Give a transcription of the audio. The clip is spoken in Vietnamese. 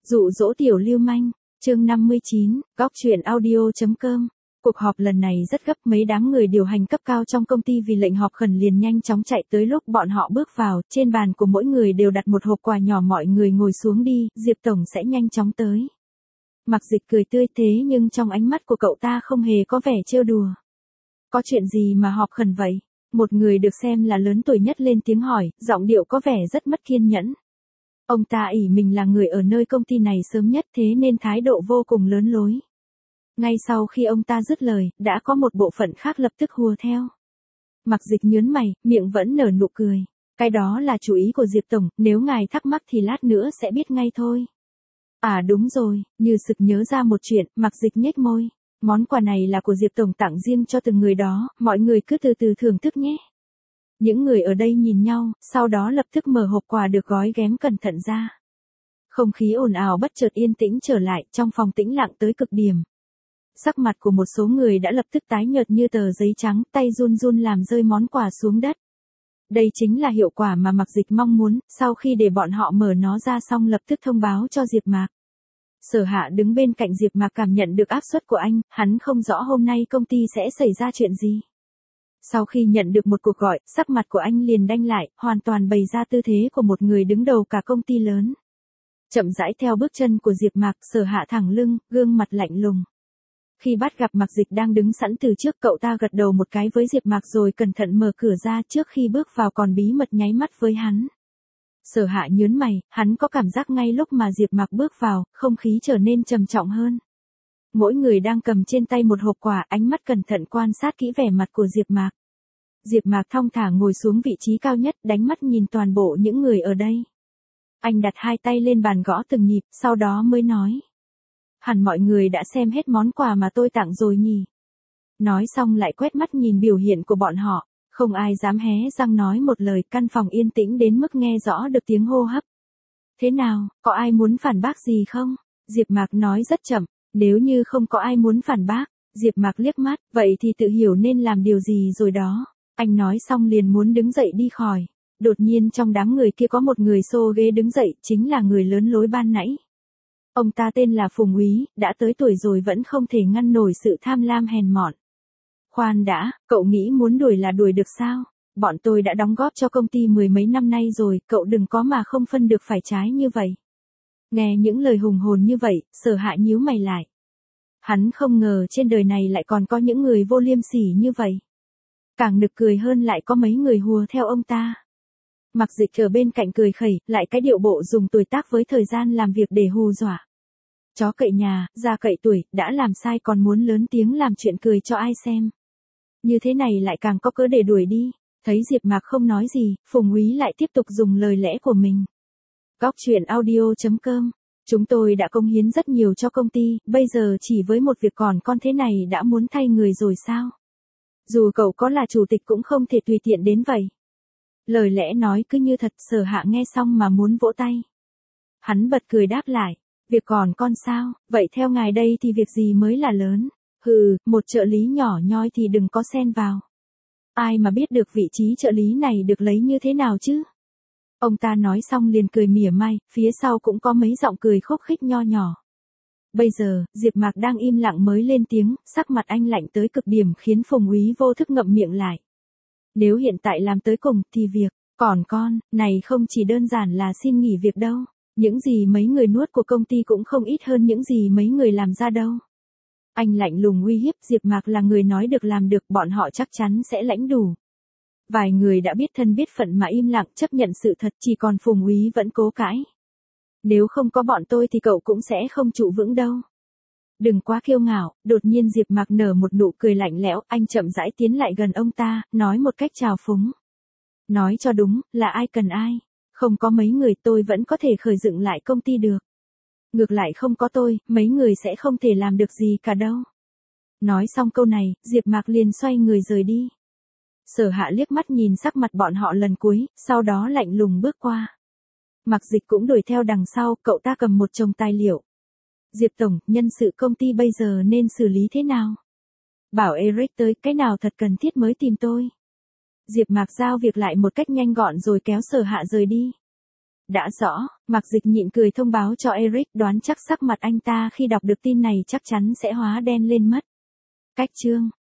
Dụ dỗ tiểu lưu manh, chương 59, góc truyện audio.com. Cuộc họp lần này rất gấp, mấy đám người điều hành cấp cao trong công ty vì lệnh họp khẩn liền nhanh chóng chạy tới. Lúc bọn họ bước vào, trên bàn của mỗi người đều đặt một hộp quà nhỏ. Mọi người ngồi xuống đi, Diệp Tổng sẽ nhanh chóng tới. Mạc Dịch cười tươi thế nhưng trong ánh mắt của cậu ta không hề có vẻ trêu đùa. Có chuyện gì mà họp khẩn vậy? Một người được xem là lớn tuổi nhất lên tiếng hỏi, giọng điệu có vẻ rất mất kiên nhẫn. Ông ta ỷ mình là người ở nơi công ty này sớm nhất thế nên thái độ vô cùng lớn lối. Ngay sau khi ông ta dứt lời, đã có một bộ phận khác lập tức hùa theo. Mạc Dịch nhớn mày, miệng vẫn nở nụ cười. Cái đó là chủ ý của Diệp Tổng, nếu ngài thắc mắc thì lát nữa sẽ biết ngay thôi. À đúng rồi, như sực nhớ ra một chuyện, Mạc Dịch nhếch môi. Món quà này là của Diệp Tổng tặng riêng cho từng người đó, mọi người cứ từ từ thưởng thức nhé. Những người ở đây nhìn nhau, sau đó lập tức mở hộp quà được gói ghém cẩn thận ra. Không khí ồn ào bất chợt yên tĩnh trở lại, trong phòng tĩnh lặng tới cực điểm. Sắc mặt của một số người đã lập tức tái nhợt như tờ giấy trắng, tay run run làm rơi món quà xuống đất. Đây chính là hiệu quả mà Mạc Dịch mong muốn, sau khi để bọn họ mở nó ra xong lập tức thông báo cho Diệp Mạc. Sở Hạ đứng bên cạnh Diệp Mạc cảm nhận được áp suất của anh, hắn không rõ hôm nay công ty sẽ xảy ra chuyện gì. Sau khi nhận được một cuộc gọi, sắc mặt của anh liền đanh lại, hoàn toàn bày ra tư thế của một người đứng đầu cả công ty lớn. Chậm rãi theo bước chân của Diệp Mạc, Sở Hạ thẳng lưng, gương mặt lạnh lùng. Khi bắt gặp Mạc Dịch đang đứng sẵn từ trước, cậu ta gật đầu một cái với Diệp Mạc rồi cẩn thận mở cửa ra, trước khi bước vào còn bí mật nháy mắt với hắn. Sở Hạ nhướng mày, hắn có cảm giác ngay lúc mà Diệp Mạc bước vào, không khí trở nên trầm trọng hơn. Mỗi người đang cầm trên tay một hộp quà, ánh mắt cẩn thận quan sát kỹ vẻ mặt của Diệp Mạc. Diệp Mạc thong thả ngồi xuống vị trí cao nhất, đánh mắt nhìn toàn bộ những người ở đây. Anh đặt hai tay lên bàn gõ từng nhịp, sau đó mới nói. Hẳn mọi người đã xem hết món quà mà tôi tặng rồi nhỉ? Nói xong lại quét mắt nhìn biểu hiện của bọn họ, không ai dám hé răng nói một lời, căn phòng yên tĩnh đến mức nghe rõ được tiếng hô hấp. Thế nào, có ai muốn phản bác gì không? Diệp Mạc nói rất chậm, nếu như không có ai muốn phản bác, Diệp Mạc liếc mắt, vậy thì tự hiểu nên làm điều gì rồi đó. Anh nói xong liền muốn đứng dậy đi khỏi. Đột nhiên trong đám người kia có một người xô ghế đứng dậy, chính là người lớn lối ban nãy. Ông ta tên là Phùng Úy, đã tới tuổi rồi vẫn không thể ngăn nổi sự tham lam hèn mọn. Khoan đã, cậu nghĩ muốn đuổi là đuổi được sao? Bọn tôi đã đóng góp cho công ty mười mấy năm nay rồi, cậu đừng có mà không phân được phải trái như vậy. Nghe những lời hùng hồn như vậy, Sở Hạ nhíu mày lại. Hắn không ngờ trên đời này lại còn có những người vô liêm sỉ như vậy. Càng nực cười hơn lại có mấy người hùa theo ông ta. Mạc Dịch ở bên cạnh cười khẩy, lại cái điệu bộ dùng tuổi tác với thời gian làm việc để hù dọa. Chó cậy nhà, già cậy tuổi, đã làm sai còn muốn lớn tiếng làm chuyện cười cho ai xem. Như thế này lại càng có cớ để đuổi đi. Thấy Diệp Mạc không nói gì, Phùng Úy lại tiếp tục dùng lời lẽ của mình. Góc truyện audio.com. Chúng tôi đã cống hiến rất nhiều cho công ty, bây giờ chỉ với một việc còn con thế này đã muốn thay người rồi sao? Dù cậu có là chủ tịch cũng không thể tùy tiện đến vậy. Lời lẽ nói cứ như thật, Sở Hạ nghe xong mà muốn vỗ tay. Hắn bật cười đáp lại, việc còn con sao, vậy theo ngài đây thì việc gì mới là lớn? Hừ, một trợ lý nhỏ nhoi thì đừng có xen vào. Ai mà biết được vị trí trợ lý này được lấy như thế nào chứ? Ông ta nói xong liền cười mỉa mai, phía sau cũng có mấy giọng cười khúc khích nho nhỏ. Bây giờ, Diệp Mạc đang im lặng mới lên tiếng, sắc mặt anh lạnh tới cực điểm khiến Phùng Úy vô thức ngậm miệng lại. Nếu hiện tại làm tới cùng, thì việc, còn con, này không chỉ đơn giản là xin nghỉ việc đâu. Những gì mấy người nuốt của công ty cũng không ít hơn những gì mấy người làm ra đâu. Anh lạnh lùng uy hiếp, Diệp Mạc là người nói được làm được, bọn họ chắc chắn sẽ lãnh đủ. Vài người đã biết thân biết phận mà im lặng chấp nhận sự thật, chỉ còn Phùng Úy vẫn cố cãi. Nếu không có bọn tôi thì cậu cũng sẽ không trụ vững đâu. Đừng quá kiêu ngạo, đột nhiên Diệp Mạc nở một nụ cười lạnh lẽo, anh chậm rãi tiến lại gần ông ta, nói một cách trào phúng. Nói cho đúng, là ai cần ai. Không có mấy người tôi vẫn có thể khởi dựng lại công ty được. Ngược lại không có tôi, mấy người sẽ không thể làm được gì cả đâu. Nói xong câu này, Diệp Mạc liền xoay người rời đi. Sở Hạ liếc mắt nhìn sắc mặt bọn họ lần cuối, sau đó lạnh lùng bước qua. Mạc Dịch cũng đuổi theo đằng sau, cậu ta cầm một chồng tài liệu. Diệp Tổng, nhân sự công ty bây giờ nên xử lý thế nào? Bảo Eric tới, cái nào thật cần thiết mới tìm tôi. Diệp Mạc giao việc lại một cách nhanh gọn rồi kéo Sở Hạ rời đi. Đã rõ, Mạc Dịch nhịn cười thông báo cho Eric, đoán chắc sắc mặt anh ta khi đọc được tin này chắc chắn sẽ hóa đen lên mất. Cách chương